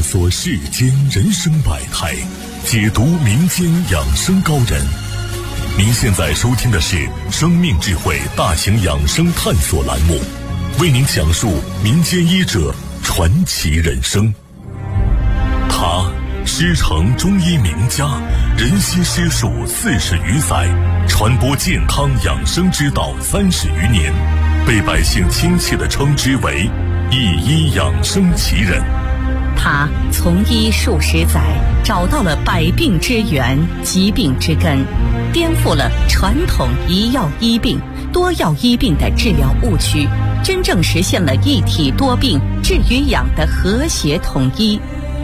索世间人生百态，解读民间养生高人。您现在收听的是生命智慧大型养生探索栏目，为您讲述民间医者传奇人生。他师承中医名家，人悉师术40余载，传播健康养生之道30余年，被百姓亲切地称之为一医养生奇人。 他从医数十载，找到了百病之源、疾病之根，颠覆了传统一药医病、多药医病的治疗误区，真正实现了一体多病、治与养的和谐统一。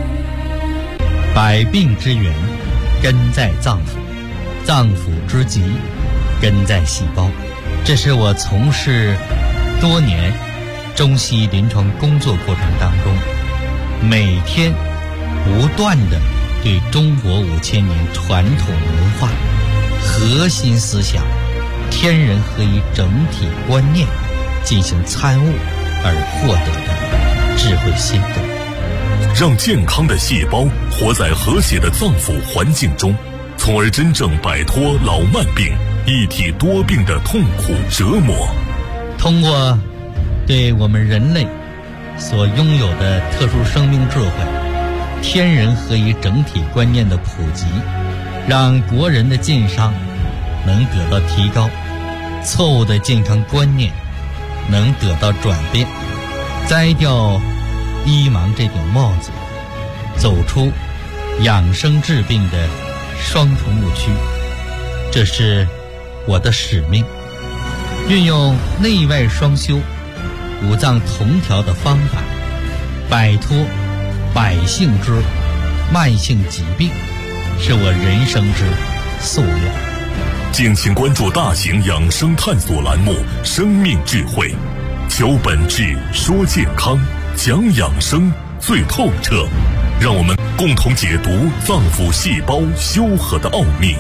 百病之源根在脏腑，脏腑之疾根在细胞。这是我从事多年中西医临床工作过程当中，每天不断的对中国5000年传统文化核心思想天人合一整体观念进行参悟而获得的智慧心得。 让健康的细胞活在和谐的脏腑环境中，从而真正摆脱老慢病、一体多病的痛苦折磨。 通过对我们人类所拥有的特殊生命智慧、天人合一整体观念的普及，让国人的健康能得到提高，错误的健康观念能得到转变，摘掉医盲这顶帽子，走出养生治病的双重误区。这是我的使命，运用内外双修、五脏同调的方法，摆脱百姓之慢性疾病，是我人生之夙愿。 敬请关注大型养生探索栏目《生命智慧》，求本质，说健康，讲养生最透彻，让我们共同解读脏腑细胞修和的奥秘。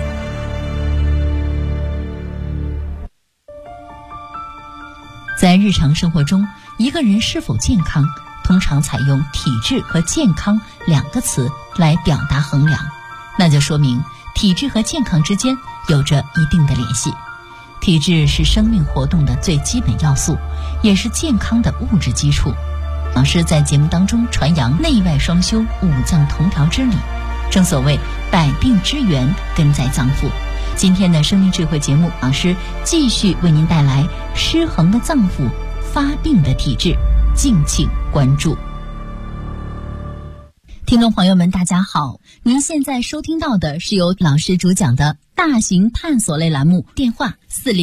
在日常生活中，一个人是否健康，通常采用体质和健康2个词来表达衡量，那就说明体质和健康之间有着一定的联系。体质是生命活动的最基本要素，也是健康的物质基础。老师在节目当中传扬内外双修、五脏同调之理，正所谓百病之源根在脏腑。今天的生命智慧节目，老师继续为您带来失衡的脏腑、发病的体质，敬请关注。听众朋友们大家好，您现在收听到的是由老师主讲的大型探索类栏目，电话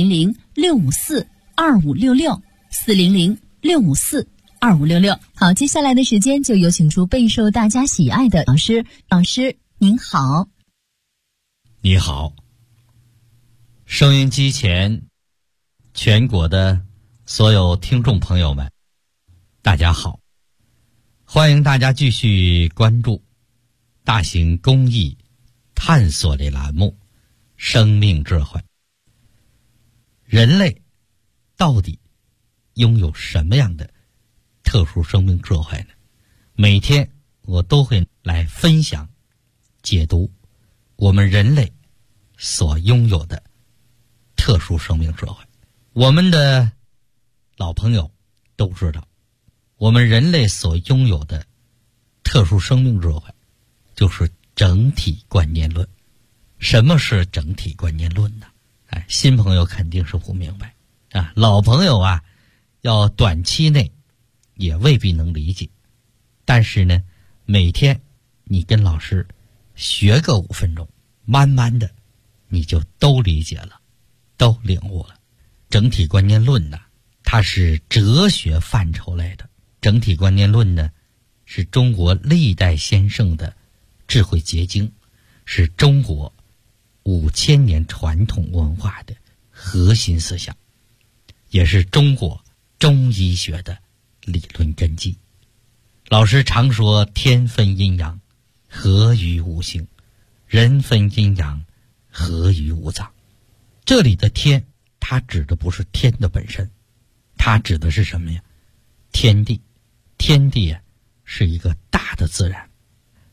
400-654-2566 400-654-2566。好，接下来的时间就有请出备受大家喜爱的老师。老师您好。 你好，收音机前全国的所有听众朋友们大家好，欢迎大家继续关注大型公益探索类栏目生命智慧。人类到底拥有什么样的特殊生命智慧呢？每天我都会来分享解读我们人类所拥有的特殊生命智慧。我们的老朋友都知道，我们人类所拥有的特殊生命智慧就是整体观念论。什么是整体观念论呢？新朋友肯定是不明白啊，老朋友啊，要短期内也未必能理解。但是呢，每天你跟老师学个5分钟，慢慢的你就都理解了，都领悟了。整体观念论呢，它是哲学范畴类的。整体观念论呢，是中国历代先圣的智慧结晶，是中国5000年传统文化的核心思想，也是中国中医学的理论根基。老师常说天分阴阳，合于五行；人分阴阳，合于五脏。这里的天，它指的不是天的本身，它指的是什么呀？天地。天地啊，是一个大的自然，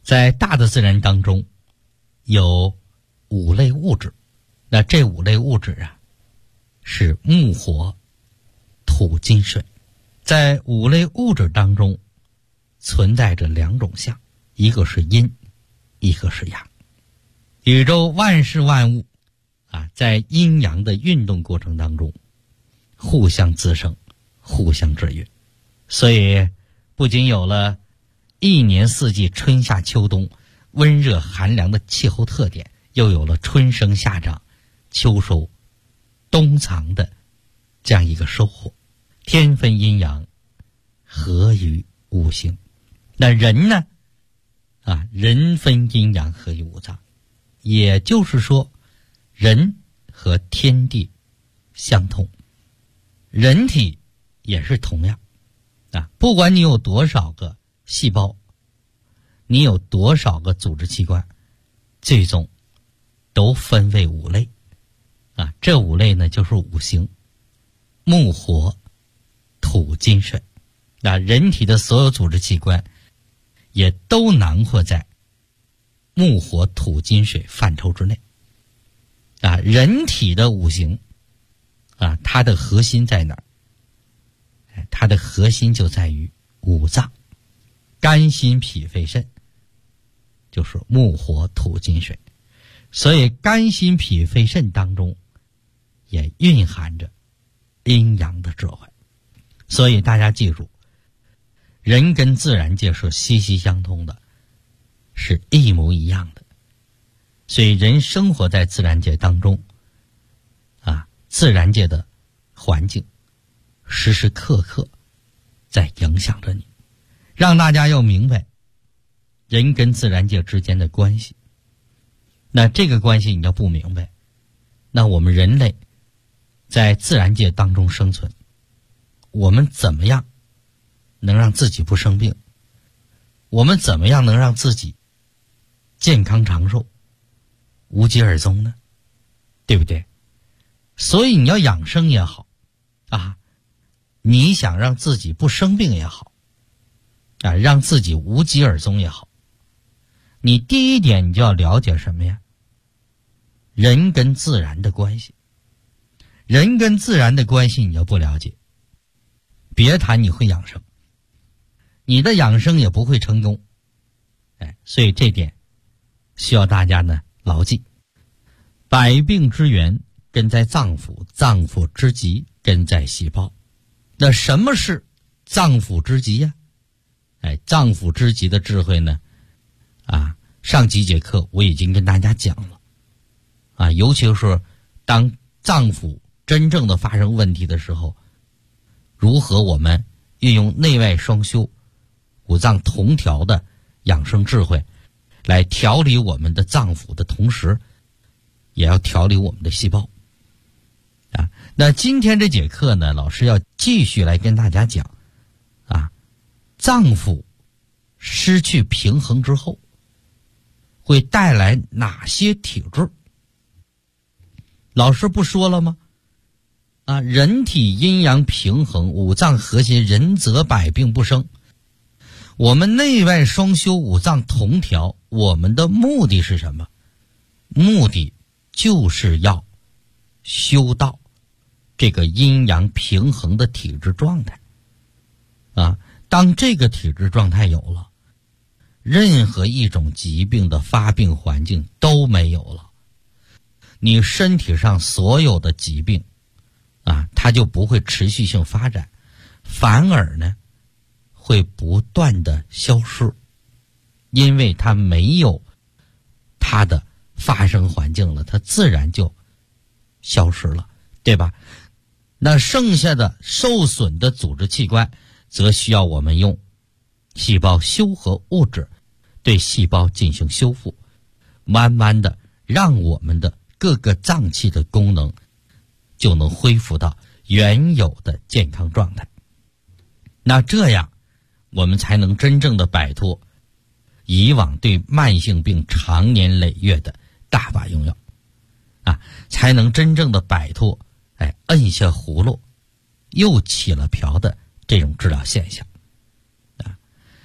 在大的自然当中有5类物质，那这5类物质啊是木火土金水。在5类物质当中存在着2种相，一个是阴，一个是阳。宇宙万事万物啊，在阴阳的运动过程当中互相滋生，互相制约，所以不仅有了一年四季春夏秋冬温热寒凉的气候特点，又有了春生夏长秋收冬藏的这样一个收获。天分阴阳，合于五行。那人呢人分阴阳，合于五脏，也就是说人和天地相通，人体也是同样不管你有多少个细胞，你有多少个组织器官，最终都分为5类这5类呢就是五行，木火土金水。那人体的所有组织器官也都囊括在木火土金水范畴之内人体的五行它的核心在哪儿？它的核心就在于五脏，肝心脾肺肾就是木火土金水。所以肝心脾肺肾当中也蕴含着阴阳的智慧。所以大家记住，人跟自然界是息息相通的，是一模一样的。所以人生活在自然界当中自然界的环境时时刻刻在影响着你，让大家要明白人跟自然界之间的关系。那这个关系你要不明白，那我们人类在自然界当中生存，我们怎么样能让自己不生病？我们怎么样能让自己健康长寿，无疾而终呢？对不对？所以你要养生也好你想让自己不生病也好让自己无疾而终也好，你第一点你就要了解什么呀？人跟自然的关系。人跟自然的关系你要不了解，别谈你会养生，你的养生也不会成功。所以这点需要大家呢牢记。百病之源根在脏腑，脏腑之极根在细胞。那什么是脏腑之极呀？脏腑之极的智慧呢上几节课我已经跟大家讲了尤其是当脏腑真正的发生问题的时候，如何我们运用内外双修、五脏同调的养生智慧来调理我们的脏腑的同时，也要调理我们的细胞那今天这节课呢，老师要继续来跟大家讲脏腑失去平衡之后会带来哪些体质。老师不说了吗人体阴阳平衡，五脏和谐，人则百病不生。我们内外双修，五脏同调，我们的目的是什么？目的就是要修到这个阴阳平衡的体质状态当这个体质状态有了，任何一种疾病的发病环境都没有了，你身体上所有的疾病它就不会持续性发展，反而呢会不断的消失，因为它没有它的发生环境了，它自然就消失了，对吧？那剩下的受损的组织器官则需要我们用细胞修合物质对细胞进行修复，慢慢的让我们的各个脏器的功能就能恢复到原有的健康状态。那这样我们才能真正的摆脱以往对慢性病长年累月的大把用药才能真正的摆脱摁下葫芦又起了瓢的这种治疗现象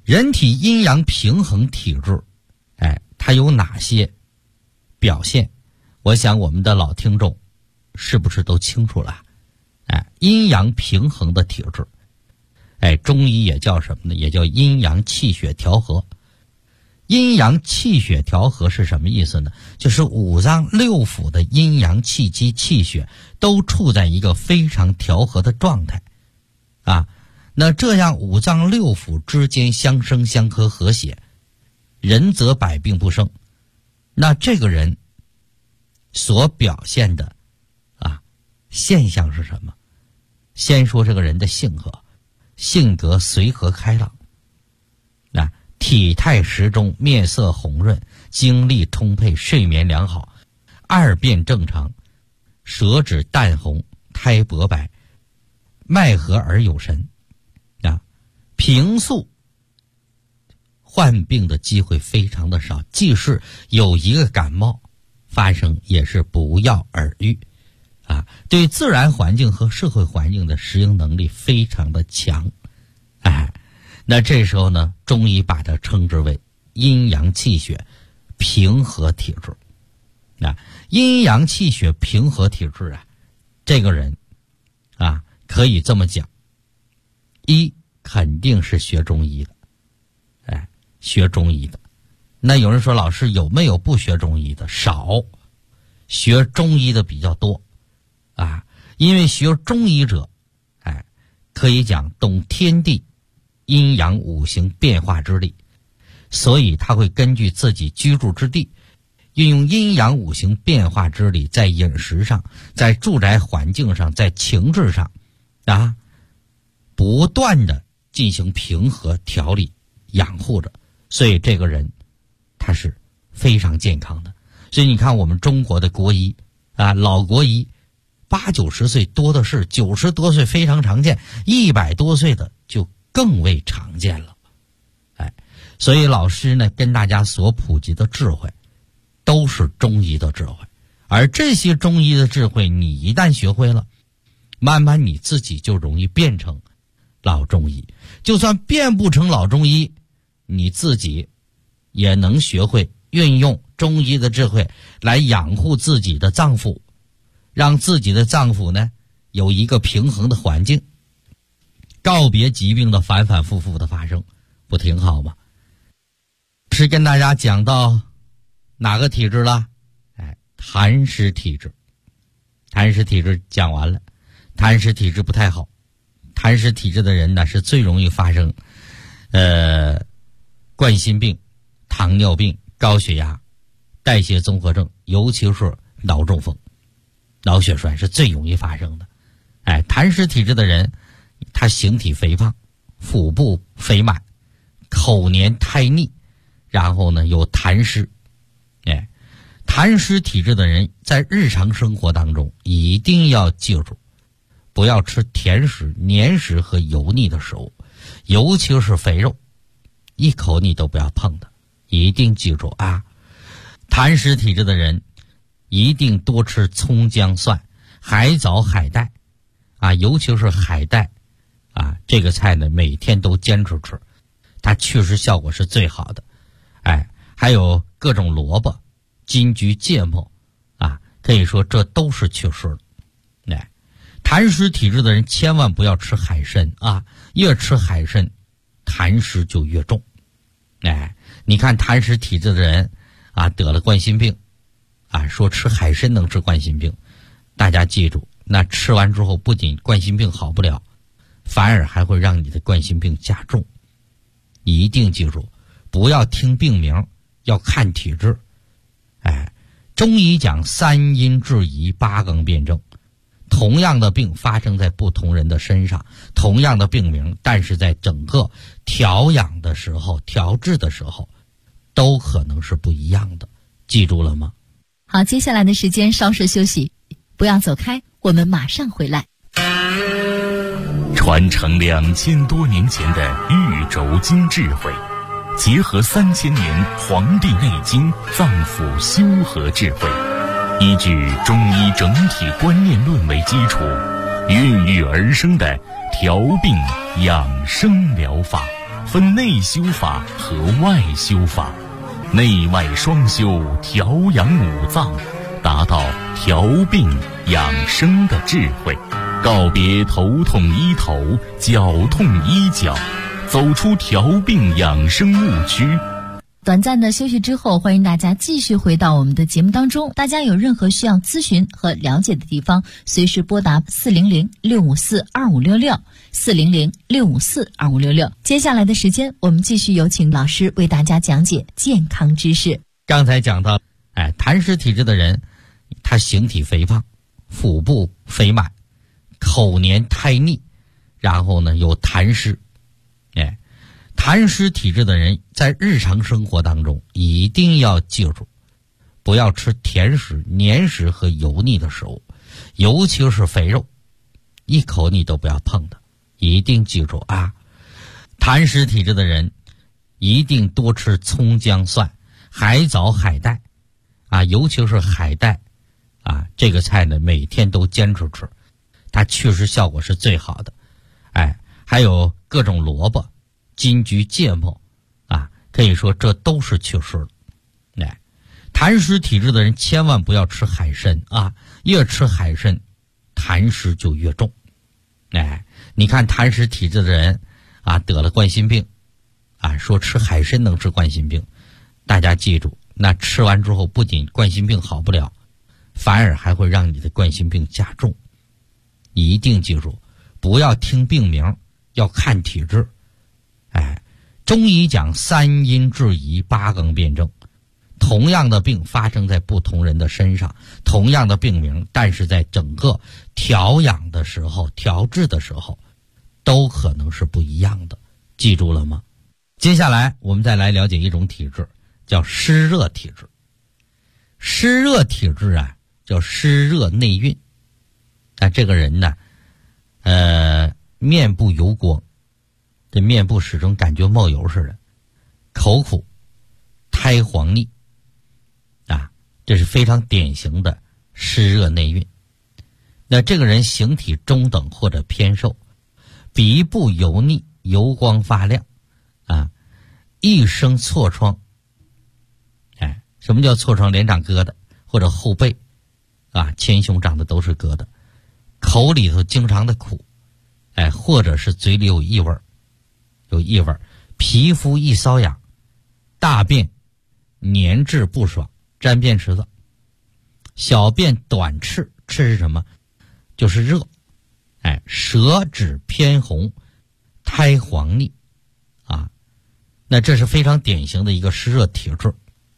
人体阴阳平衡体质，它有哪些表现？我想我们的老听众是不是都清楚了？阴阳平衡的体质，中医也叫什么呢？也叫阴阳气血调和。阴阳气血调和是什么意思呢？就是五脏六腑的阴阳气机气血都处在一个非常调和的状态那这样五脏六腑之间相生相克和谐，人则百病不生。那这个人所表现的现象是什么？先说这个人的性格随和开朗，体态适中，面色红润，精力充沛，睡眠良好，二便正常，舌质淡红，苔薄白，脉和而有神平素患病的机会非常的少，即使有一个感冒发生，也是不药而愈对自然环境和社会环境的适应能力非常的强那这时候呢，中医把它称之为阴阳气血平和体质阴阳气血平和体质这个人可以这么讲，一肯定是学中医的学中医的。那有人说，老师有没有不学中医的？少，学中医的比较多因为学中医者可以讲懂天地阴阳五行变化之力，所以他会根据自己居住之地，运用阴阳五行变化之力，在饮食上，在住宅环境上，在情志上不断的进行平和调理养护着，所以这个人他是非常健康的。所以你看我们中国的国医老国医80-90岁多的是，90多岁非常常见，100多岁的就更为常见了所以老师呢跟大家所普及的智慧都是中医的智慧，而这些中医的智慧你一旦学会了，慢慢你自己就容易变成老中医。就算变不成老中医，你自己也能学会运用中医的智慧来养护自己的脏腑，让自己的脏腑呢有一个平衡的环境，告别疾病的反反复复的发生，不挺好吗？是跟大家讲到哪个体质了？痰湿体质。痰湿体质讲完了，痰湿体质不太好。痰湿体质的人呢是最容易发生冠心病、糖尿病、高血压、代谢综合症，尤其是脑中风、脑血栓是最容易发生的。痰湿体质的人，他形体肥胖，腹部肥满，口黏苔腻，然后呢有痰湿。痰湿体质的人在日常生活当中一定要记住，不要吃甜食、黏食和油腻的食物，尤其是肥肉，一口你都不要碰的，一定记住痰湿体质的人一定多吃葱姜蒜、海藻海带尤其是海带这个菜呢每天都坚持吃，它确实效果是最好的。还有各种萝卜、金桔、芥末可以说这都是祛湿的。痰湿体质的人千万不要吃海参越吃海参痰湿就越重。你看痰湿体质的人得了冠心病说吃海参能治冠心病，大家记住，那吃完之后不仅冠心病好不了，反而还会让你的冠心病加重。一定记住，不要听病名，要看体质。中医讲3阴治宜8纲辩证，同样的病发生在不同人的身上，同样的病名，但是在整个调养的时候、调治的时候都可能是不一样的，记住了吗？ 好，接下来的时间稍事休息，不要走开，我们马上回来。 传承2000多年前的玉轴经智慧，结合3000年《黄帝内经》脏腑修和智慧，依据中医整体观念论为基础，孕育而生的调病养生疗法， 分内修法和外修法，内外双修，调养五脏，达到调病养生的智慧，告别头痛医头，脚痛医脚，走出调病养生误区。 短暂的休息之后，欢迎大家继续回到我们的节目当中。大家有任何需要咨询和了解的地方，随时拨打400-654-2566 400-654-2566。接下来的时间，我们继续有请老师为大家讲解健康知识。 刚才讲到，痰湿体质的人，他形体肥胖，腹部肥满，口黏苔腻，然后呢有痰湿。痰湿体质的人在日常生活当中一定要记住，不要吃甜食、黏食和油腻的食物，尤其是肥肉，一口你都不要碰的，一定记住啊！痰湿体质的人一定多吃葱姜蒜、海藻、海带啊，尤其是海带啊，这个菜呢每天都坚持吃，它祛湿效果是最好的。还有各种萝卜、金桔、芥末啊，可以说这都是祛湿的。痰湿体质的人千万不要吃海参啊，越吃海参痰湿就越重。你看痰湿体质的人啊，得了冠心病啊，说吃海参能治冠心病，大家记住，那吃完之后不仅冠心病好不了，反而还会让你的冠心病加重。一定记住，不要听病名，要看体质。中医讲三阴治宜，八纲辩证。同样的病发生在不同人的身上，同样的病名，但是在整个调养的时候、调治的时候，都可能是不一样的。记住了吗？接下来我们再来了解一种体质，叫湿热体质。湿热体质啊，叫湿热内蕴。这个人呢，面部油光，这面部始终感觉冒油似的，口苦，苔黄腻啊，这是非常典型的湿热内蕴。那这个人形体中等或者偏瘦，鼻部油腻，油光发亮啊，一生痤疮。什么叫痤疮？脸长疙瘩，或者后背啊，前胸长的都是疙瘩，口里头经常的苦，或者是嘴里有异味，皮肤易瘙痒，大便黏滞不爽，沾便池子，小便短赤，赤是什么？就是热，舌质偏红，苔黄腻啊，那这是非常典型的一个湿热体质。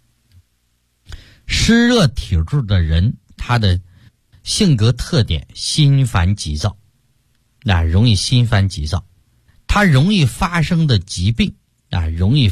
湿热体质的人，他的性格特点心烦急躁，容易心烦急躁，他容易发生的疾病大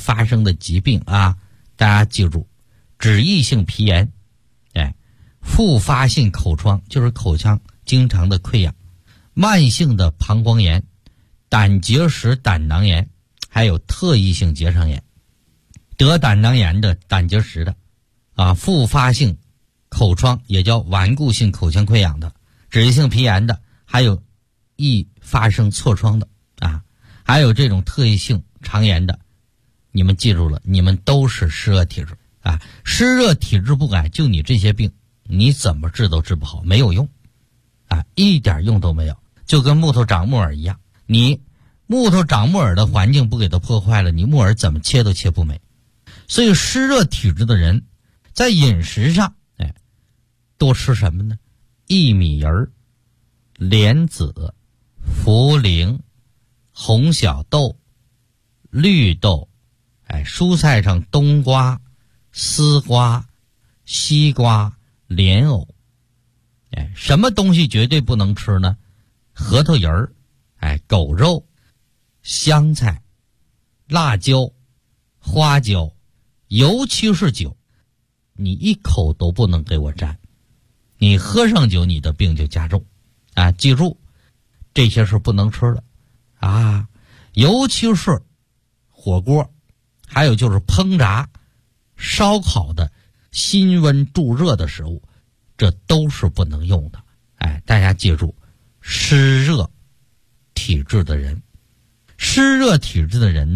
家记住，脂溢性皮炎，复发性口疮，就是口腔经常的溃疡，慢性的膀胱炎，胆结石、胆囊炎，还有特异性结肠炎。得胆囊炎的、胆结石的复发性口疮，也叫顽固性口腔溃疡的，脂溢性皮炎的，还有易发生痤疮的还有这种特异性肠炎的，你们记住了，你们都是湿热体质湿热体质不改，就你这些病，你怎么治都治不好，没有用一点用都没有，就跟木头长木耳一样，你木头长木耳的环境不给它破坏了，你木耳怎么切都切不美。所以湿热体质的人在饮食上多吃什么呢？薏米仁、莲子、茯苓、红小豆、绿豆，蔬菜上冬瓜、丝瓜、西瓜、莲藕。什么东西绝对不能吃呢？核桃仁儿、狗肉、香菜、辣椒、花椒，尤其是酒，你一口都不能给我沾，你喝上酒你的病就加重记住这些是不能吃的尤其是火锅，还有就是烹炸、烧烤的辛温助热的食物，这都是不能用的。大家记住，湿热体质的人呢，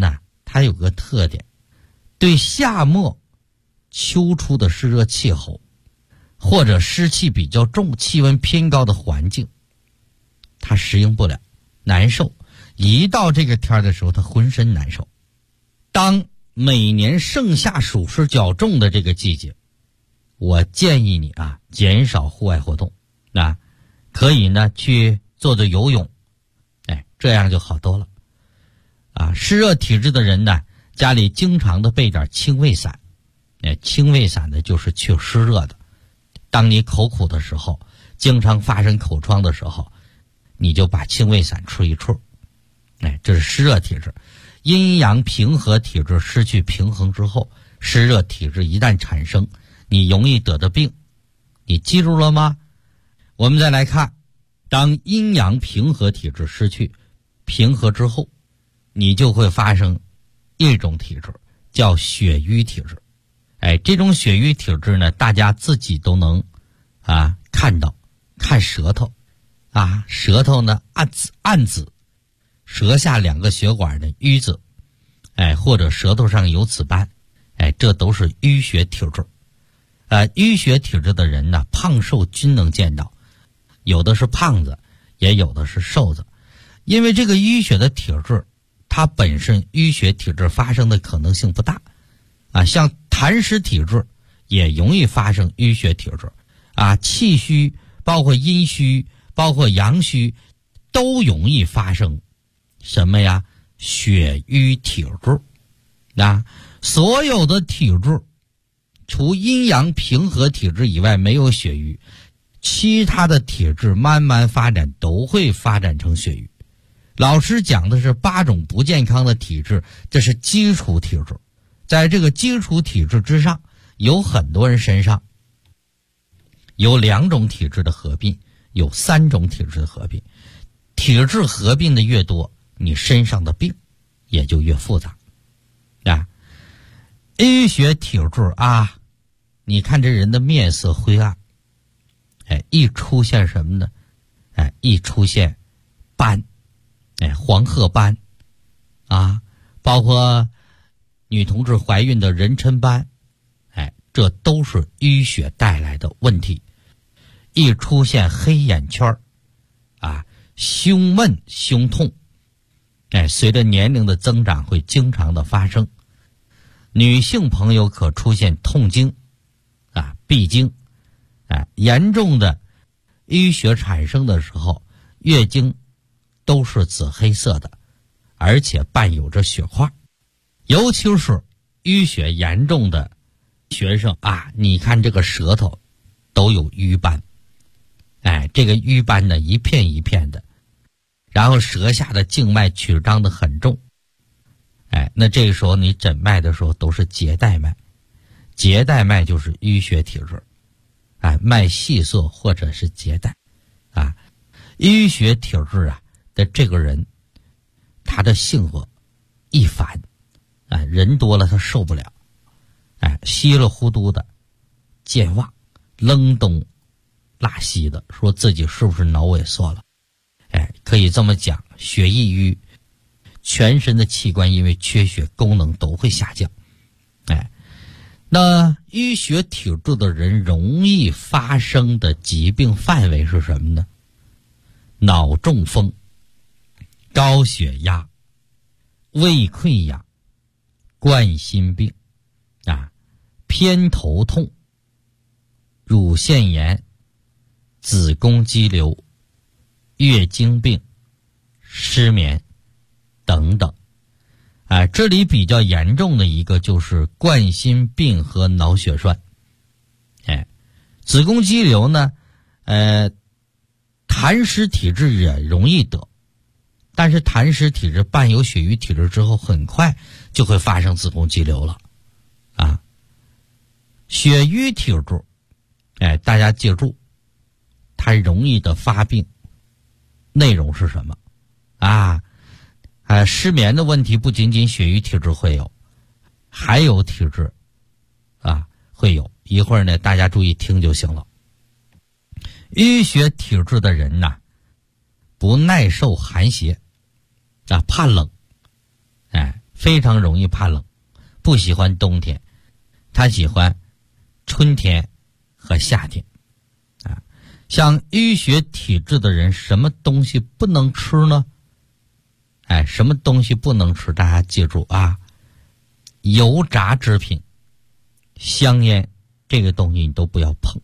它有个特点，对夏末秋初的湿热气候或者湿气比较重、气温偏高的环境，它适应不了，难受。一到这个天的时候，它浑身难受。当每年盛夏暑湿较重的这个季节，我建议你减少户外活动，可以呢去做做游泳，这样就好多了。湿热体质的人呢，家里经常的备点清胃散，清胃散呢就是去湿热的。当你口苦的时候，经常发生口疮的时候，你就把清胃散吃一吃。这是湿热体质。阴阳平和体质失去平衡之后，湿热体质一旦产生，你容易得的病，你记住了吗？我们再来看，当阴阳平和体质失去平和之后，你就会发生一种体质，叫血瘀体质。这种血瘀体质呢，大家自己都能看到，看舌头舌头呢暗紫，舌下2个血管的瘀紫，或者舌头上有紫斑，这都是淤血体质。淤血体质的人呢，胖瘦均能见到，有的是胖子，也有的是瘦子。因为这个淤血的体质，它本身淤血体质发生的可能性不大像痰湿体质也容易发生淤血体质气虚，包括阴虚，包括阳虚，都容易发生什么呀？血瘀体质。所有的体质除阴阳平和体质以外没有血瘀，其他的体质慢慢发展都会发展成血瘀。老师讲的是8种不健康的体质，这是基础体质。在这个基础体质之上，有很多人身上有2种体质的合并，有3种体质的合并。体质合并的越多，你身上的病也就越复杂淤血体质你看这人的面色灰暗，一出现什么呢？一出现斑，黄褐斑包括女同志怀孕的妊娠斑，这都是淤血带来的问题。一出现黑眼圈胸闷胸痛，随着年龄的增长会经常的发生。女性朋友可出现痛经闭经，严重的淤血产生的时候，月经都是紫黑色的，而且伴有着血块。尤其是淤血严重的学生你看这个舌头都有瘀斑，这个瘀斑呢一片一片的，然后舌下的静脉曲张的很重，那这个时候你诊脉的时候都是结带脉，结带脉就是淤血体质，脉细涩或者是结带淤血体质的这个人，他的性格易烦人多了他受不了，稀里糊涂的健忘，扔东拉西的，说自己是不是脑萎缩了？可以这么讲，血易瘀，全身的器官因为缺血功能都会下降。那淤血体质的人容易发生的疾病范围是什么呢？脑中风、高血压、胃溃疡、冠心病偏头痛、乳腺炎、子宫肌瘤、月经病、失眠等等。这里比较严重的一个就是冠心病和脑血栓。子宫肌瘤呢，痰湿体质也容易得，但是痰湿体质伴有血瘀体质之后，很快就会发生子宫肌瘤了血瘀体质大家记住，它容易的发病内容是什么失眠的问题不仅仅血瘀体质会有，还有体质会有。一会儿呢，大家注意听就行了。淤血体质的人不耐受寒邪怕冷非常容易怕冷，不喜欢冬天，他喜欢春天和夏天。像淤血体质的人，什么东西不能吃呢？什么东西不能吃？大家记住啊，油炸制品、香烟这个东西你都不要碰。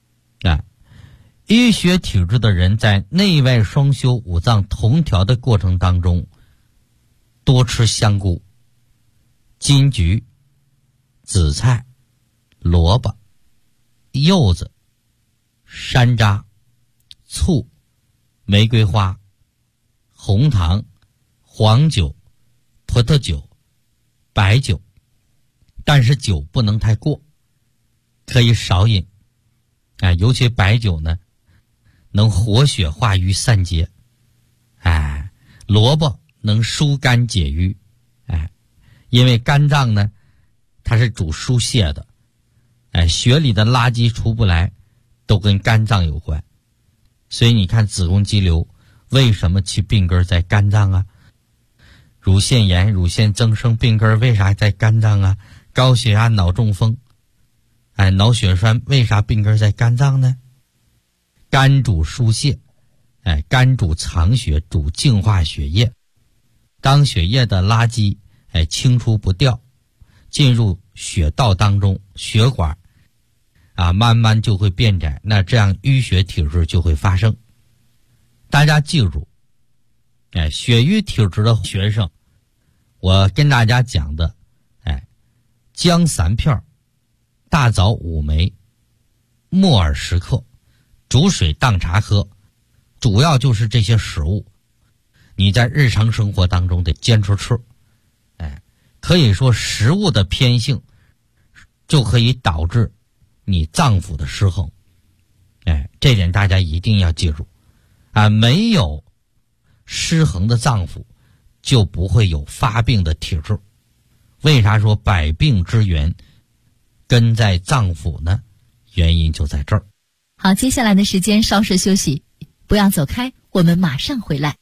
淤血体质的人在内外双修、五脏同调的过程当中，多吃香菇、金桔、紫菜、萝卜、柚子、山楂、醋、玫瑰花、红糖、黄酒、葡萄酒、白酒，但是酒不能太过，可以少饮。尤其白酒呢，能活血化瘀散结。萝卜能疏肝解郁。因为肝脏呢，它是主疏泄的。血里的垃圾出不来，都跟肝脏有关。所以你看子宫肌瘤为什么其病根在肝脏啊？乳腺炎、乳腺增生病根为啥在肝脏啊？高血压、脑中风，脑血栓为啥病根在肝脏呢？肝主疏泄，肝主藏血，主净化血液。当血液的垃圾清除不掉，进入血道当中，血管慢慢就会变窄，那这样淤血体质就会发生。大家记住，血瘀体质的学生，我跟大家讲的，姜3片，大枣5枚，木耳10克，煮水当茶喝，主要就是这些食物，你在日常生活当中得坚持吃。可以说食物的偏性就可以导致你脏腑的失衡。这点大家一定要记住。没有失衡的脏腑，就不会有发病的体质。为啥说百病之源根在脏腑呢？原因就在这儿。 好，接下来的时间稍事休息，不要走开，我们马上回来。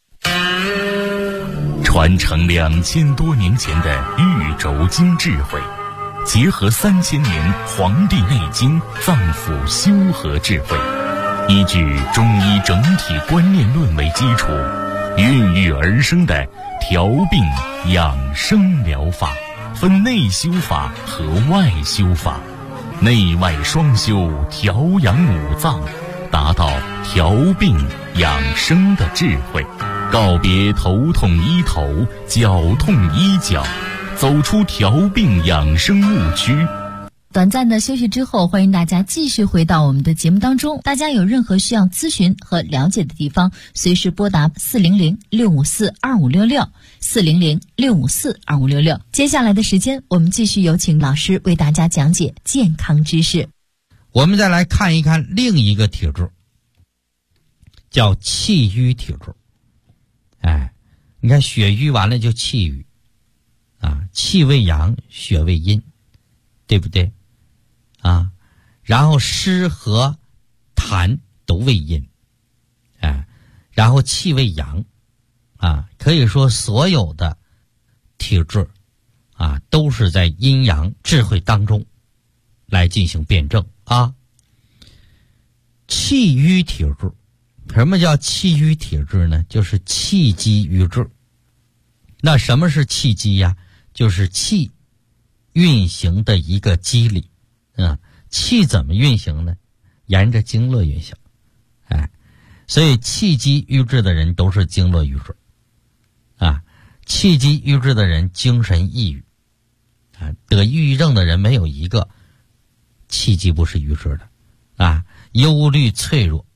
传承2000多年前的玉轴经智慧，结合3000年《黄帝内经》脏腑修和智慧，依据中医整体观念论为基础，孕育而生的调病养生疗法，分内修法和外修法，内外双修，调养五脏，达到调病养生的智慧。告别头痛医头，脚痛医脚，走出调病养生误区。 短暂的休息之后，欢迎大家继续回到我们的节目当中。大家有任何需要咨询和了解的地方，随时拨打400-654-2566 400-654-2566。接下来的时间，我们继续有请老师为大家讲解健康知识。 我们再来看一看另一个体质，叫气瘀体质。你看血瘀完了就气瘀气为阳，血为阴，对不对然后湿和痰都为阴，然后气为阳可以说所有的体质都是在阴阳智慧当中来进行辩证气瘀体质，什么叫气瘀体质呢？就是气机瘀滞。那什么是气机呀？就是气运行的一个机理气怎么运行呢？沿着经络运行。所以气机瘀滞的人都是经络瘀滞气机瘀滞的人精神抑郁得抑郁症的人没有一个气机不是瘀滞的忧虑脆弱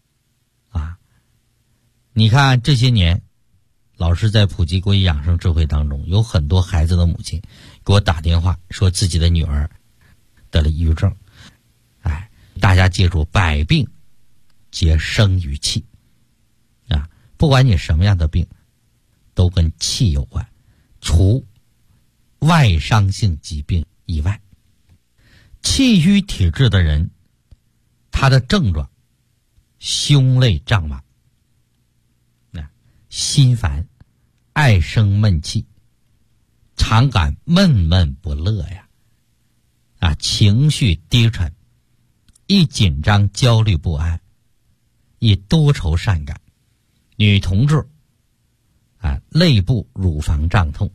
你看这些年老师在普及国医养生智慧当中，有很多孩子的母亲给我打电话说自己的女儿得了抑郁症。大家记住，百病皆生于气不管你什么样的病都跟气有关，除外伤性疾病以外。气瘀体质的人，他的症状胸肋胀满，心烦，爱生闷气， 常感闷闷不乐呀，情绪低沉，易紧张焦虑不安，易多愁善感。女同志肋部乳房胀痛，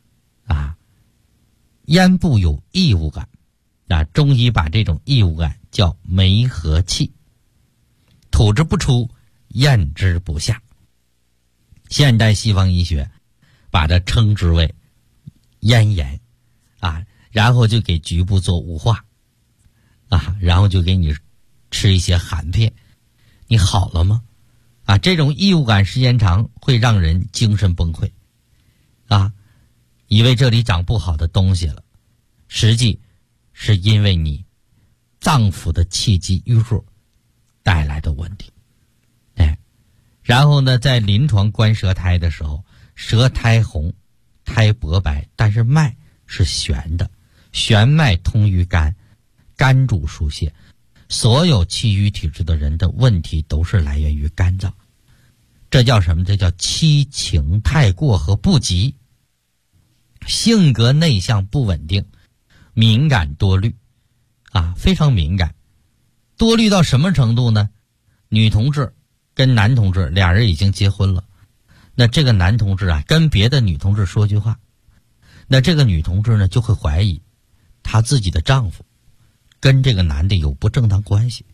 咽部有异物感，中医把这种异物感叫梅核气，吐之不出，咽之不下。现代西方医学把它称之为咽炎然后就给局部做雾化然后就给你吃一些含片，你好了吗？这种异物感时间长会让人精神崩溃以为这里长不好的东西了，实际是因为你脏腑的气机淤弱带来的问题。然后呢，在临床观舌苔的时候，舌苔红，苔薄白，但是脉是悬的，悬脉通于肝，肝主疏泄。所有气郁体质的人的问题都是来源于肝脏，这叫什么？这叫七情太过和不及，性格内向不稳定，敏感多虑非常敏感。多虑到什么程度呢？女同志跟男同志俩人已经结婚了，那这个男同志跟别的女同志说句话，那这个女同志呢就会怀疑她自己的丈夫跟这个男的有不正当关系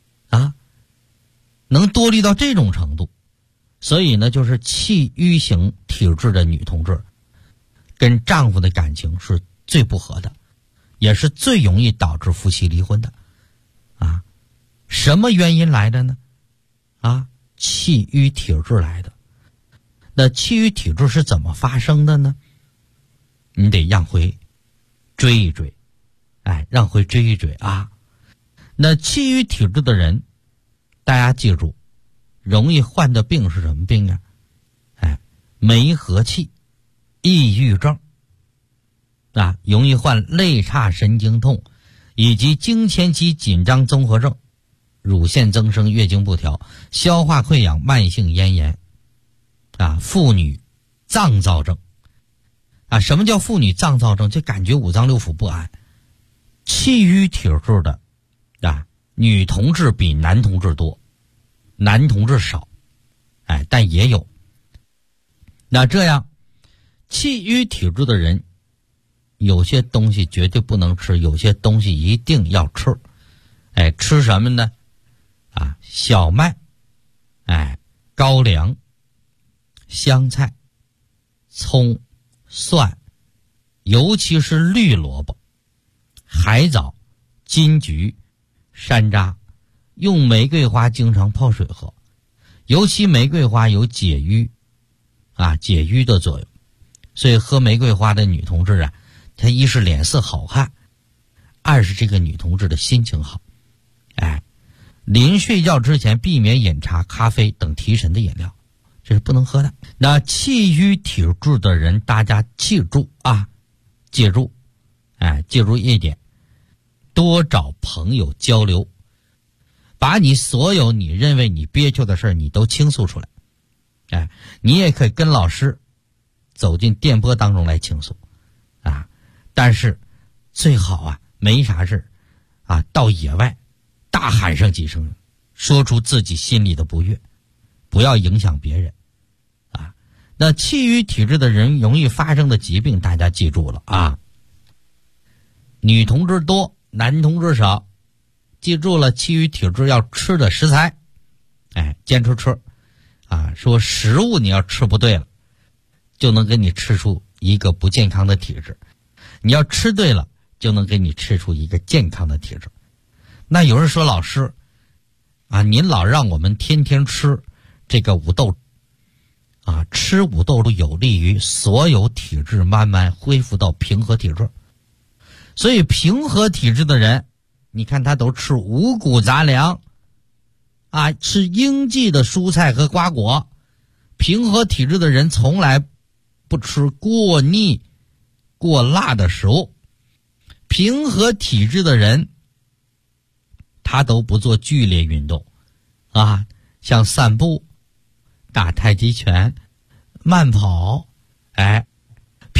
能多虑到这种程度。所以呢，就是气郁型体质的女同志跟丈夫的感情是最不合的，也是最容易导致夫妻离婚的什么原因来的呢？气郁体质来的。那气郁体质是怎么发生的呢？你得让回追一追让回追一追那气郁体质的人，大家记住，容易患的病是什么病梅核气、抑郁症容易患肋叉神经痛，以及经前期紧张综合症、乳腺增生、月经不调、消化溃疡、慢性咽炎妇女脏躁症什么叫妇女脏躁症？就感觉五脏六腑不安。气郁体质的女同志比男同志多，男同志少但也有。那这样气郁体质的人，有些东西绝对不能吃，有些东西一定要吃吃什么呢？小麦高粱、香菜、葱、蒜，尤其是绿萝卜、海藻、金桔、山楂，用玫瑰花经常泡水喝，尤其玫瑰花有解郁解郁的作用。所以喝玫瑰花的女同志她一是脸色好看，二是这个女同志的心情好临睡觉之前避免饮茶、咖啡等提神的饮料，这是不能喝的。那气郁体质的人，大家记住记住一点，多找朋友交流，把你所有你认为你憋屈的事你都倾诉出来你也可以跟老师走进电波当中来倾诉但是最好没啥事到野外大喊上几声，说出自己心里的不悦，不要影响别人那气郁体质的人容易发生的疾病，大家记住了女同志多，男同志少。记住了，气郁体质要吃的食材坚持吃说食物你要吃不对了，就能给你吃出一个不健康的体质，你要吃对了，就能给你吃出一个健康的体质。那有人说，老师您老让我们天天吃这个五豆吃五豆有利于所有体质慢慢恢复到平和体质。所以平和体质的人，你看他都吃五谷杂粮吃应季的蔬菜和瓜果。平和体质的人从来不吃过腻过辣的食物。平和体质的人他都不做剧烈运动像散步、打太极拳、慢跑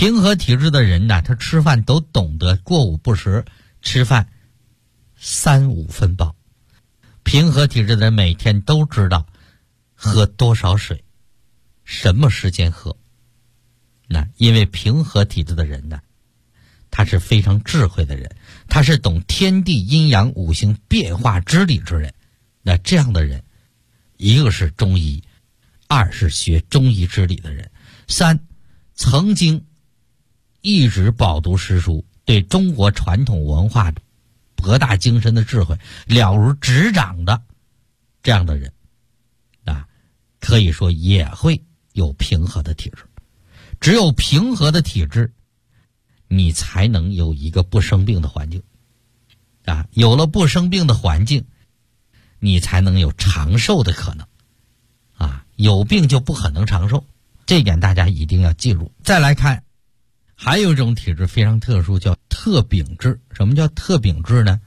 平和体质的人呢，他吃饭都懂得过午不食，吃饭3-5分饱。平和体质的人每天都知道喝多少水，什么时间喝。那因为平和体质的人呢，他是非常智慧的人，他是懂天地阴阳五行变化之理之人。那这样的人，一个是中医，二是学中医之理的人，三曾经一直饱读诗书，对中国传统文化博大精深的智慧了如指掌的这样的人啊，可以说也会有平和的体质。只有平和的体质，你才能有一个不生病的环境啊，有了不生病的环境，你才能有长寿的可能啊，有病就不可能长寿，这一点大家一定要记住。再来看，还有一种体质非常特殊，叫特禀质。什么叫特禀质呢？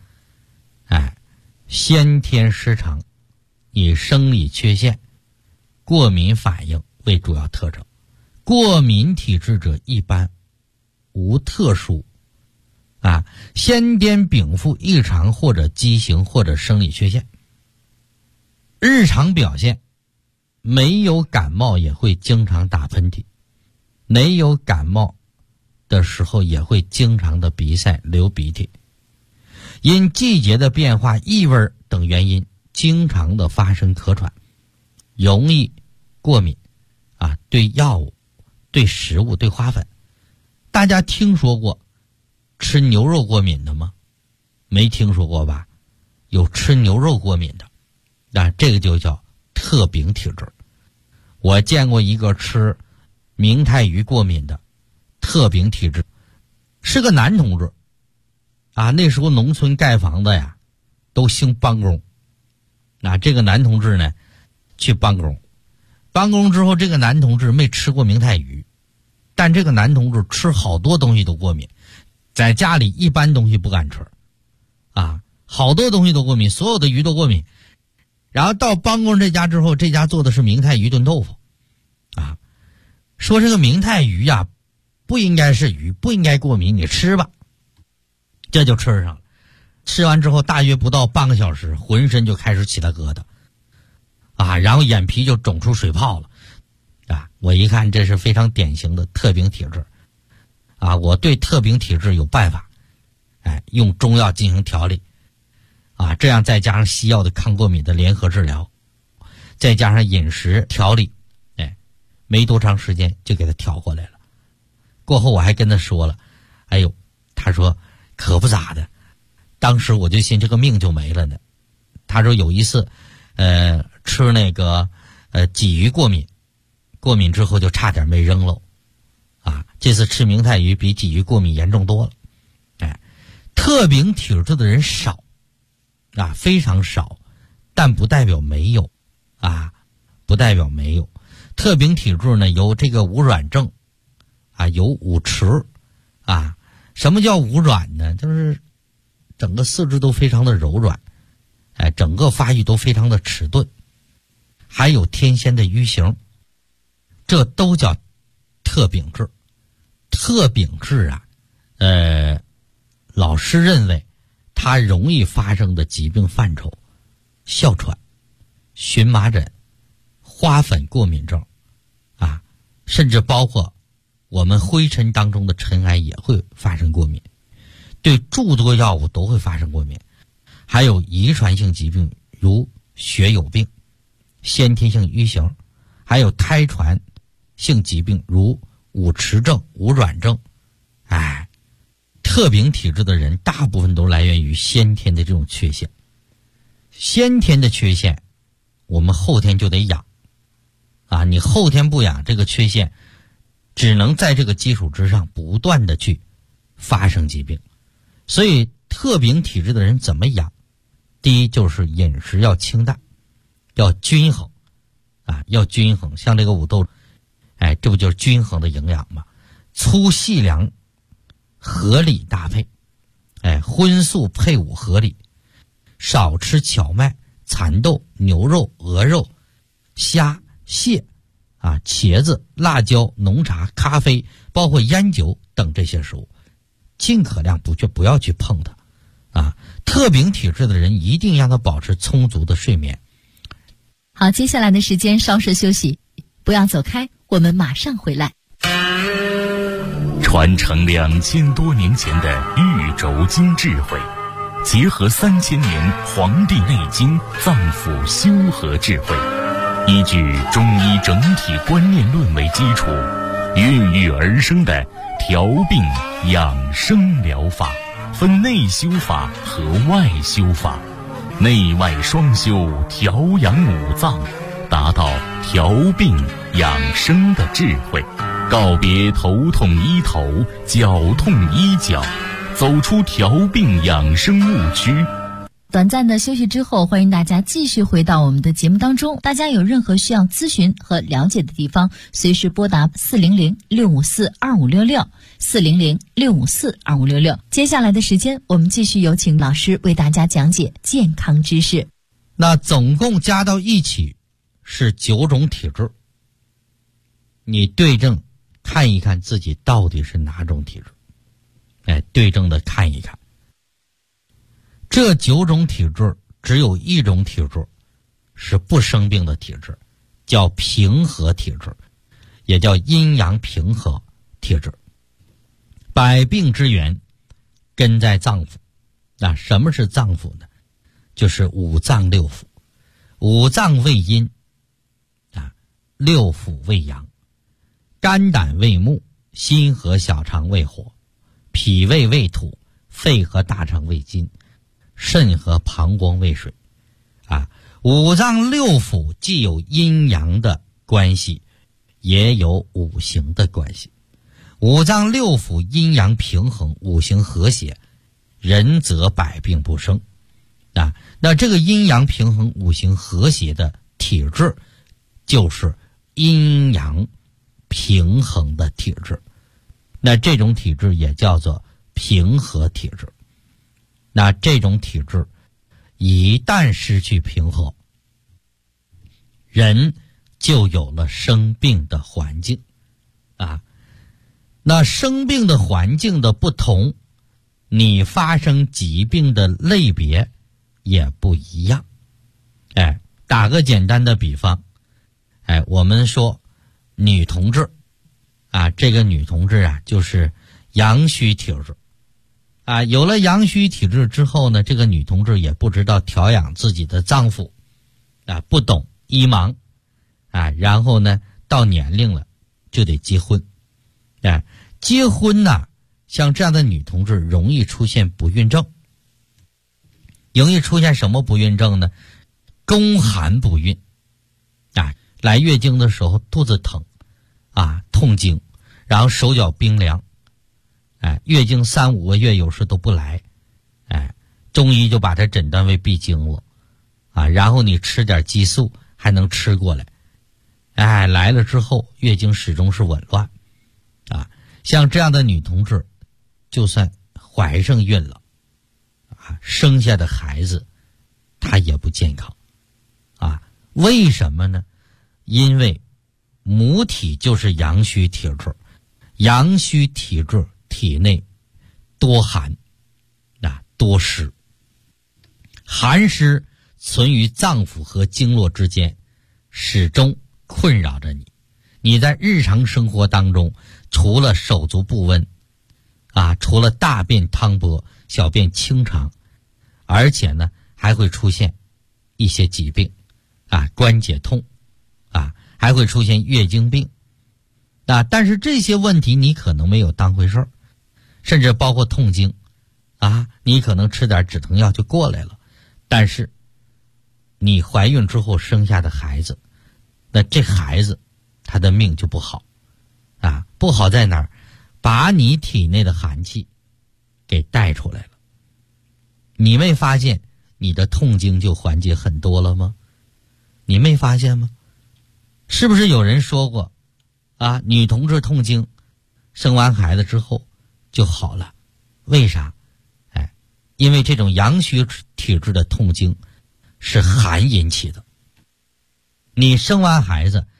先天失常，以生理缺陷、过敏反应为主要特征。过敏体质者一般无特殊先天禀赋异常或者畸形或者生理缺陷。日常表现没有感冒也会经常打喷嚏，没有感冒的时候也会经常的鼻塞流鼻涕，因季节的变化、异味等原因经常的发生咳喘，容易过敏对药物、对食物、对花粉。大家听说过吃牛肉过敏的吗？没听说过吧？有吃牛肉过敏的，这个就叫特禀体质。我见过一个吃明太鱼过敏的特禀体质，是个男同志那时候农村盖房子呀都兴帮工。这个男同志呢去帮工之后，这个男同志没吃过明太鱼，但这个男同志吃好多东西都过敏，在家里一般东西不敢吃好多东西都过敏，所有的鱼都过敏。然后到帮工这家之后，这家做的是明太鱼炖豆腐说这个明太鱼不应该是鱼，不应该过敏，你吃吧。这就吃上了。吃完之后大约不到半个小时，浑身就开始起了疙瘩然后眼皮就肿出水泡了我一看这是非常典型的特禀体质我对特禀体质有办法用中药进行调理这样再加上西药的抗过敏的联合治疗，再加上饮食调理，没多长时间就给他调过来了。过后我还跟他说了，他说可不咋的，当时我就信这个命就没了呢。他说有一次吃那个鲫鱼过敏之后就差点没扔了这次吃明太鱼比鲫鱼过敏严重多了。特禀体质的人少非常少，但不代表没有不代表没有。特禀体质呢有这个无软症有五迟什么叫无软呢？就是整个四肢都非常的柔软整个发育都非常的迟钝，还有天仙的淤形，这都叫特禀质。特禀质老师认为它容易发生的疾病范畴，哮喘、荨麻疹、花粉过敏症甚至包括我们灰尘当中的尘埃也会发生过敏，对诸多药物都会发生过敏，还有遗传性疾病如血友病、先天性淤形，还有胎传性疾病如五迟症、无软症。特禀体质的人大部分都来源于先天的这种缺陷。先天的缺陷我们后天就得养你后天不养，这个缺陷只能在这个基础之上不断的去发生疾病。所以特禀体质的人怎么养？第一就是饮食要清淡，要均衡要均衡。像这个五豆这不就是均衡的营养吗？粗细粮合理搭配荤素配伍合理，少吃荞麦、蚕豆、牛肉、鹅肉、虾、蟹茄子、辣椒、浓茶、咖啡，包括烟酒等这些食物，尽可量不要去碰它。特禀体质的人一定让他保持充足的睡眠。 好，接下来的时间稍事休息，不要走开，我们马上回来。 传承2000多年前的玉轴经智慧，结合3000年《黄帝内经》脏腑修和智慧，依据中医整体观念论为基础，孕育而生的调病养生疗法，分内修法和外修法，内外双修，调养五脏，达到调病养生的智慧，告别头痛医头，脚痛医脚，走出调病养生误区。 短暂的休息之后，欢迎大家继续回到我们的节目当中。大家有任何需要咨询和了解的地方，随时拨打400-654-2566 400-654-2566。接下来的时间，我们继续有请老师为大家讲解健康知识。 那总共加到一起是9种体质，你对症看一看自己到底是哪种体质，对症的看一看。这9种体质只有一种体质是不生病的体质，叫平和体质，也叫阴阳平和体质。百病之源根在脏腑。那什么是脏腑呢？就是五脏六腑。五脏为阴，六腑为阳。肝胆为木，心和小肠为火，脾胃为土，肺和大肠为金，肾和膀胱为水。五脏六腑既有阴阳的关系，也有五行的关系。五脏六腑阴阳平衡，五行和谐，人则百病不生。那这个阴阳平衡、五行和谐的体质，就是阴阳平衡的体质。那这种体质也叫做平和体质。那这种体质一旦失去平和，人就有了生病的环境。那生病的环境的不同，你发生疾病的类别也不一样。打个简单的比方，我们说女同志这个女同志就是阳虚体质。有了阳虚体质之后呢，这个女同志也不知道调养自己的脏腑，不懂医盲，然后呢，到年龄了就得结婚。结婚像这样的女同志容易出现不孕症。容易出现什么不孕症呢？宫寒不孕。来月经的时候肚子疼，痛经，然后手脚冰凉。月经3-5个月有时都不来，中医就把它诊断为闭经了，然后你吃点激素还能吃过来，来了之后月经始终是紊乱，像这样的女同志，就算怀上孕了，生下的孩子她也不健康，为什么呢？因为母体就是阳虚体质，阳虚体质体内多寒，多湿，寒湿存于脏腑和经络之间，始终困扰着你。你在日常生活当中，除了手足不温，除了大便汤薄、小便清长，而且呢还会出现一些疾病，关节痛，还会出现月经病。但是这些问题你可能没有当回事儿，甚至包括痛经，你可能吃点止疼药就过来了。但是你怀孕之后生下的孩子，那这孩子他的命就不好，不好在哪儿？把你体内的寒气给带出来了。你没发现你的痛经就缓解很多了吗？你没发现吗？是不是有人说过女同志痛经生完孩子之后就好了？为啥？因为这种阳虚体质的痛经是寒引起的。你生完孩子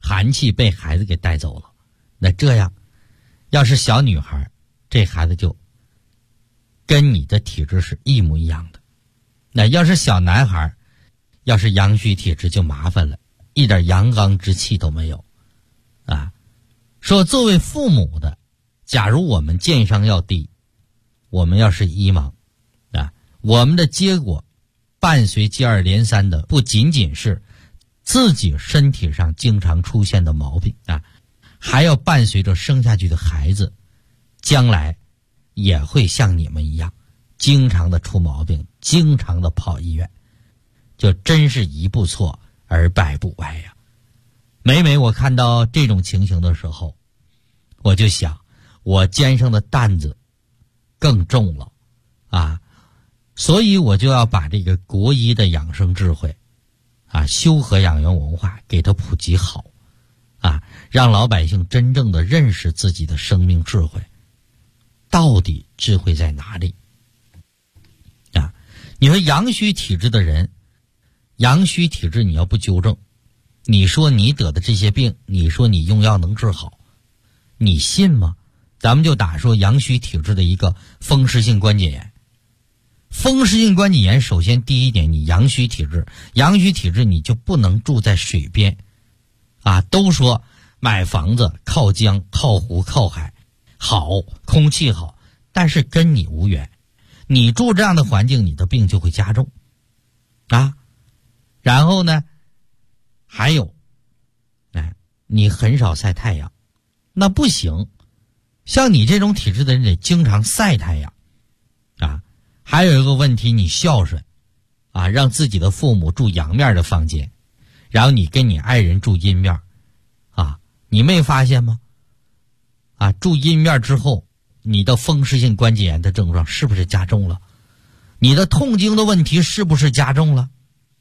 寒气被孩子给带走了。那这样，要是小女孩，这孩子就跟你的体质是一模一样的。那要是小男孩，要是阳虚体质就麻烦了，一点阳刚之气都没有啊。说作为父母的，假如我们健商要低，我们要是医盲啊，我们的结果伴随接二连三的不仅仅是自己身体上经常出现的毛病啊，还要伴随着生下去的孩子将来也会像你们一样经常的出毛病，经常的跑医院，就真是一步错而百步歪呀。每每我看到这种情形的时候，我就想我肩上的担子更重了啊，所以我就要把这个国医的养生智慧啊，修和养元文化给它普及好啊，让老百姓真正的认识自己的生命智慧，到底智慧在哪里啊？你说阳虚体质的人，阳虚体质你要不纠正，你说你得的这些病，你说你用药能治好，你信吗？咱们就打说阳虚体质的一个风湿性关节炎。风湿性关节炎首先第一点，你阳虚体质，阳虚体质你就不能住在水边啊。都说买房子靠江靠湖靠海好，空气好，但是跟你无缘，你住这样的环境，你的病就会加重啊。然后呢还有你很少晒太阳，那不行，像你这种体质的人得经常晒太阳啊。还有一个问题，你孝顺啊，让自己的父母住阳面的房间，然后你跟你爱人住阴面啊，你没发现吗？啊，住阴面之后，你的风湿性关节炎的症状是不是加重了？你的痛经的问题是不是加重了？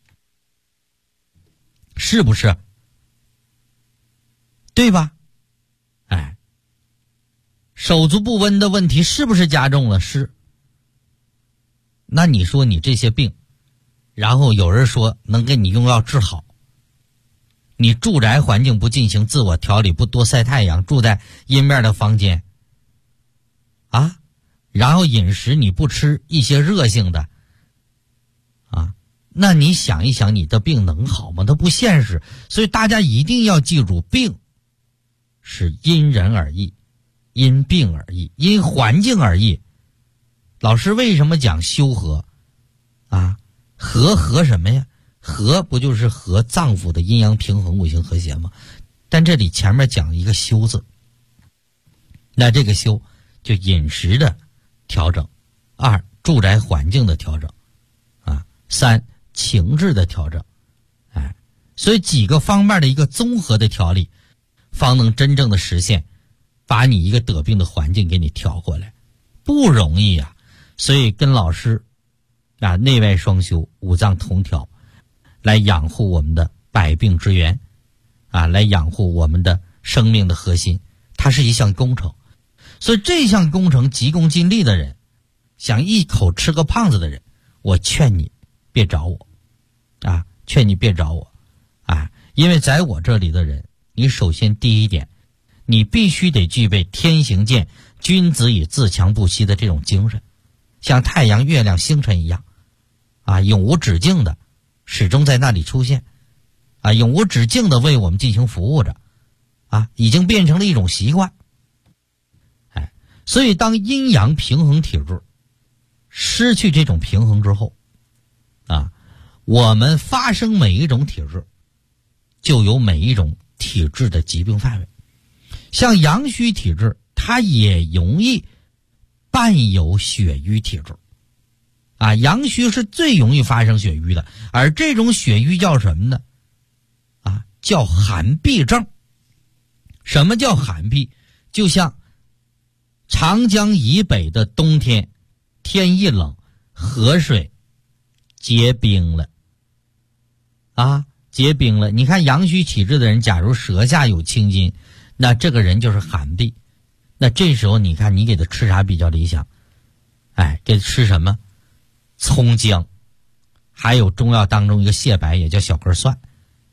是不是？对吧？哎，手足不温的问题是不是加重了？是。那你说你这些病，然后有人说能给你用药治好，你住宅环境不进行自我调理，不多晒太阳，住在阴面的房间啊，然后饮食你不吃一些热性的啊，那你想一想，你的病能好吗？它不现实。所以大家一定要记住，病是因人而异，因病而异，因环境而异。老师为什么讲修和啊？和什么呀？和不就是和脏腑的阴阳平衡，五行和谐吗？但这里前面讲一个修字，那这个修就饮食的调整，二住宅环境的调整啊，三情志的调整，哎，所以几个方面的一个综合的调理，方能真正的实现把你一个得病的环境给你调过来，不容易呀。所以跟老师啊，内外双修，五脏同调，来养护我们的百病之源啊，来养护我们的生命的核心，它是一项工程。所以这项工程急功近利的人，想一口吃个胖子的人，我劝你别找我啊，劝你别找我啊，因为在我这里的人，你首先第一点，你必须得具备天行健，君子以自强不息的这种精神，像太阳、月亮、星辰一样啊，永无止境的始终在那里出现啊，永无止境的为我们进行服务着啊，已经变成了一种习惯。哎，所以当阴阳平衡体质失去这种平衡之后啊，我们发生每一种体质就有每一种体质的疾病范围。像阳虚体质，它也容易伴有血瘀体质啊，阳虚是最容易发生血瘀的，而这种血瘀叫什么呢？啊，叫寒痹症。什么叫寒痹？就像长江以北的冬天，天一冷，河水结冰了啊，结冰了。你看阳虚体质的人，假如舌下有青筋，那这个人就是寒痹。那这时候你看你给他吃啥比较理想？哎，给他吃什么？葱姜，还有中药当中一个蟹白，也叫小根蒜。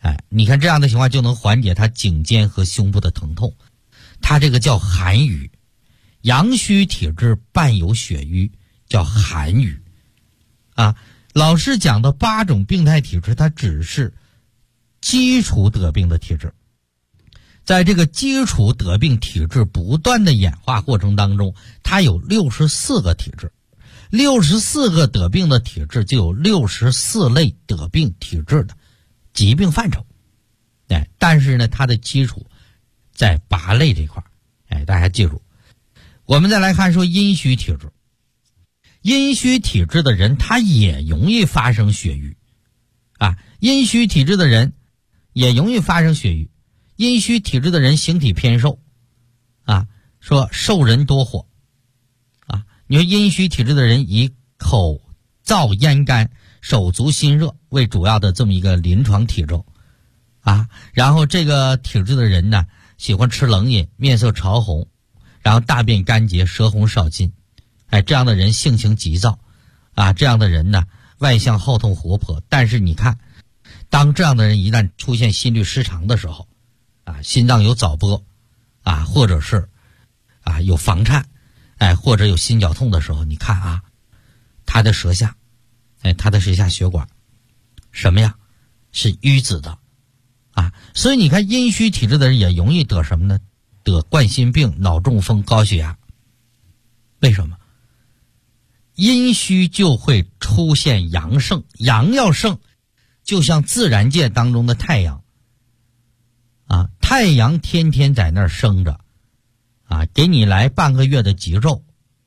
你看这样的情况就能缓解他颈肩和胸部的疼痛。他这个叫寒瘀，阳虚体质伴有血瘀，叫寒瘀。老师讲的8种病态体质，它只是基础得病的体质。在这个基础得病体质不断的演化过程当中，它有64个体质，64个得病的体质就有64类得病体质的疾病范畴。但是呢，它的基础在8类这块。大家记住。我们再来看说阴虚体质。阴虚体质的人他也容易发生血瘀。阴虚体质的人也容易发生血瘀。阴虚体质的人形体偏瘦。说瘦人多火。你说阴虚体质的人以口燥咽干、手足心热为主要的这么一个临床体征。然后这个体质的人呢，喜欢吃冷饮，面色潮红，然后大便干结，舌红少津。这样的人性情急躁。这样的人呢，外向好动活泼。但是你看，当这样的人一旦出现心律失常的时候，心脏有早搏，或者是有房颤，或者有心绞痛的时候，你看他的舌下，他的舌下血管什么呀？是淤紫的。所以你看阴虚体质的人也容易得什么呢？得冠心病、脑中风、高血压。为什么？阴虚就会出现阳盛，阳要盛，就像自然界当中的太阳。太阳天天在那儿生着，给你来半个月的极昼。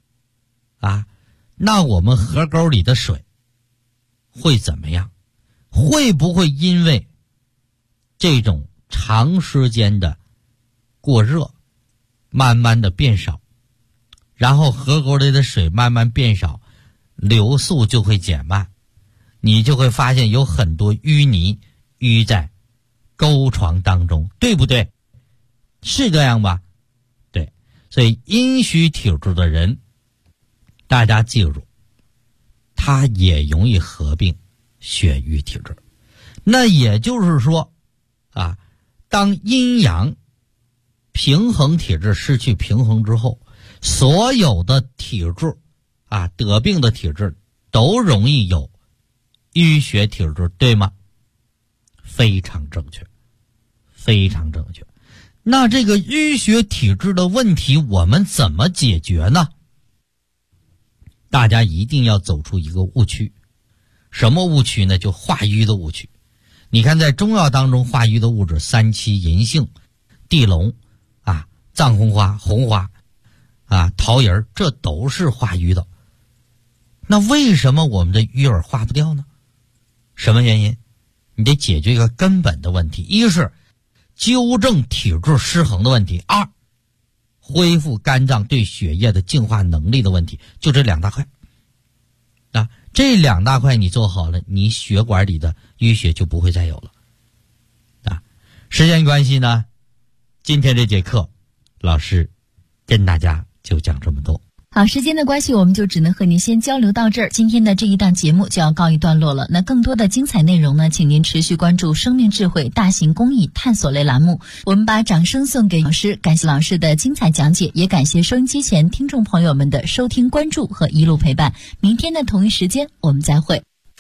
那我们河沟里的水会怎么样？会不会因为这种长时间的过热，慢慢的变少，然后河沟里的水慢慢变少，流速就会减慢，你就会发现有很多淤泥淤在沟床当中，对不对？是这样吧？对。所以阴虚体质的人，大家记住，他也容易合并血瘀体质。那也就是说当阴阳平衡体质失去平衡之后，所有的体质得病的体质都容易有淤血体质，对吗？非常正确，非常正确。那这个淤血体质的问题我们怎么解决呢？大家一定要走出一个误区。什么误区呢？就化瘀的误区。你看在中药当中化瘀的物质，三七、银杏、地龙藏红花、红花桃仁，这都是化瘀的。那为什么我们的瘀儿化不掉呢？什么原因？你得解决一个根本的问题，一是纠正体质失衡的问题，二恢复肝脏对血液的净化能力的问题，就这2大块。这2大块你做好了，你血管里的淤血就不会再有了。时间关系呢，今天这节课老师跟大家就讲这么多。 好，时间的关系，我们就只能和您先交流到这儿。今天的这一档节目就要告一段落了。那更多的精彩内容呢，请您持续关注生命智慧大型公益探索类栏目。我们把掌声送给老师，感谢老师的精彩讲解，也感谢收音机前听众朋友们的收听、关注和一路陪伴。明天的同一时间我们再会。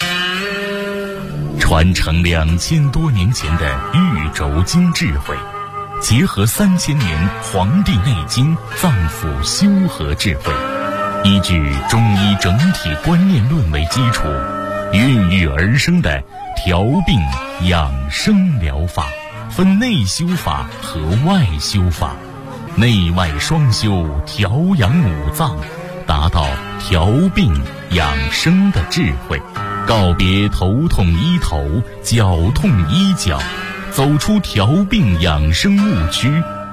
传承2000多年前的玉轴经智慧，结合3000年《黄帝内经》脏腑修和智慧，依据中医整体观念论为基础，孕育而生的调病养生疗法，分内修法和外修法，内外双修，调养五脏，达到调病养生的智慧，告别头痛医头，脚痛医脚，走出调病养生误区。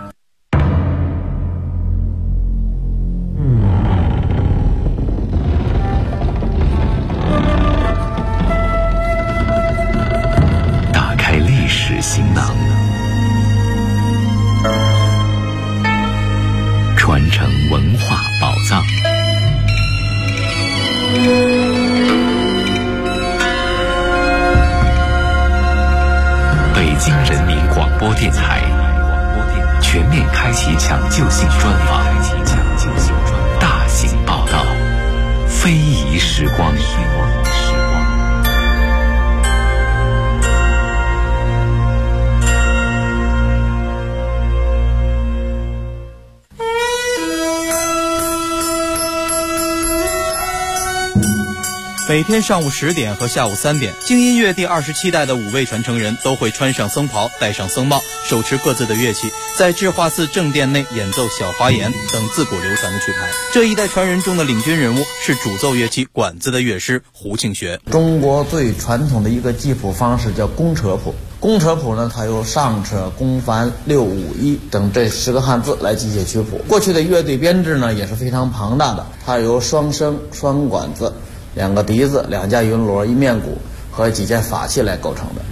打开历史行囊，传承文化宝藏。北播电台全面开启抢救性专访，大型报道，非遗时光。 每天上午10点和下午3点，京音乐第27代的5位传承人都会穿上僧袍，戴上僧帽，手持各自的乐器，在智化寺正殿内演奏小花言等自古流传的曲牌。这一代传人中的领军人物是主奏乐器管子的乐师胡庆学。 中国最传统的一个记谱方式叫公车谱。公车谱呢，它由上车、公繁、六五一等这10个汉字来记写曲谱。过去的乐队编制呢也是非常庞大的，它由双笙、双管子、2个笛子、2架云锣、1面鼓和几件法器来构成的。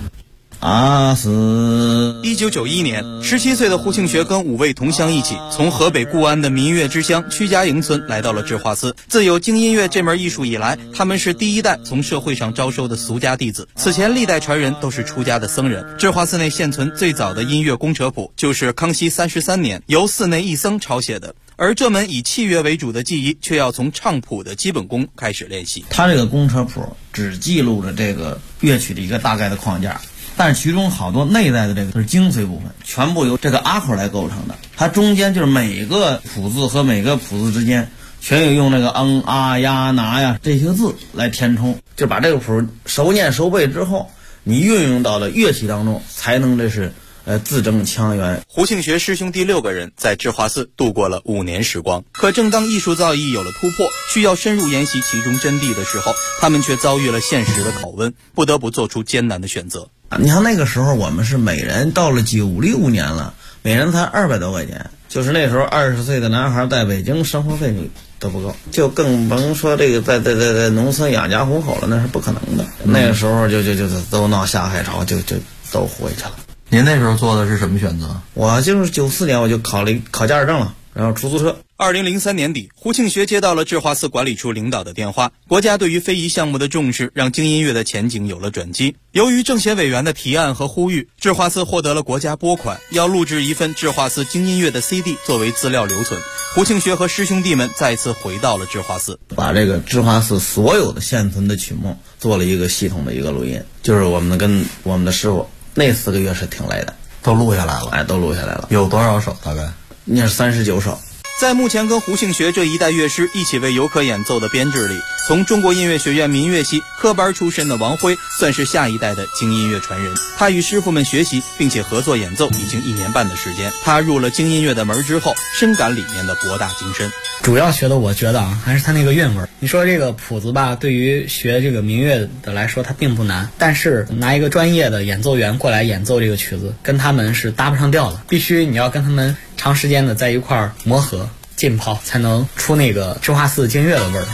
1991年，17岁的胡庆学跟5位同乡一起，从河北固安的民乐之乡曲家营村来到了智化寺。自有京音乐这门艺术以来，他们是第一代从社会上招收的俗家弟子。此前历代传人都是出家的僧人。智化寺内现存最早的音乐公车谱，就是康熙33年由寺内一僧抄写的。而这门以器乐为主的技艺，却要从唱谱的基本功开始练习。 它这个公车谱只记录着这个乐曲的一个大概的框架，但是其中好多内在的这个是精髓部分，全部由这个阿口来构成的。它中间就是每个谱字和每个谱字之间全有用那个啊呀拿呀这些字来填充，就把这个谱熟念熟背之后，你运用到了乐器当中，才能这是字正腔圆。 胡庆学师兄弟6个人在智化寺度过了5年时光。可正当艺术造诣有了突破，需要深入研习其中真谛的时候，他们却遭遇了现实的拷问，不得不做出艰难的选择。 你看那个时候我们是每人到了96年了，每人才200多块钱，就是那时候20岁的男孩在北京生活费都不够，就更甭说这个在农村养家糊口了，那是不可能的。那个时候就都闹下海潮，就都回去了。 您那时候做的是什么选择？ 我就是94年我就考驾驶证了，然后出租车。 2003年底，胡庆学接到了智化寺管理处领导的电话，国家对于非遗项目的重视让京音乐的前景有了转机。由于政协委员的提案和呼吁，智化寺获得了国家拨款，要录制一份智化寺京音乐的 CD 作为资料留存。胡庆学和师兄弟们再次回到了智化寺， 把这个智化寺所有的现存的曲目做了一个系统的一个录音，就是我们跟我们的师傅那4个月是挺累的， 都录下来了。 都录下来了。 有多少首？大概那是39首。 在目前跟胡庆学这一代乐师一起为游客演奏的编制里，从中国音乐学院民乐系科班出身的王辉算是下一代的京音乐传人。他与师傅们学习并且合作演奏已经1年半的时间。他入了京音乐的门之后，深感里面的博大精深。 主要学的我觉得还是他那个韵味。你说这个谱子吧，对于学这个民乐的来说它并不难，但是拿一个专业的演奏员过来演奏这个曲子，跟他们是搭不上调的。必须你要跟他们长时间的在一块儿磨合浸泡，才能出那个智化寺京乐的味儿。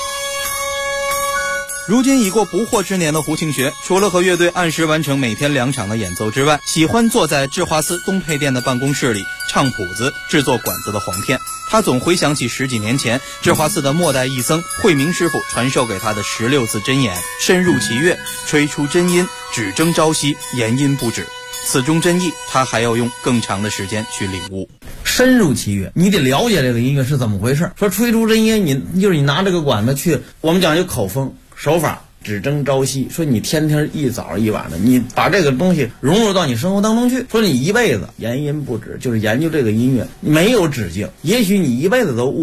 如今已过不惑之年的胡庆学，除了和乐队按时完成每天2场的演奏之外，喜欢坐在智化寺东配殿的办公室里唱谱子、制作管子的簧片。他总回想起10几年前智化寺的末代义僧慧明师傅传授给他的16字真言：深入其乐，吹出真音，只争朝夕，言音不止。此中真意，他还要用更长的时间去领悟。 深入其乐，你得了解这个音乐是怎么回事。说吹出真音，你拿这个管子去，我们讲究口风手法，只争朝夕。说你天天一早一晚的，你把这个东西融入到你生活当中去。说你一辈子言音不止，就是研究这个音乐，没有止境。也许你一辈子都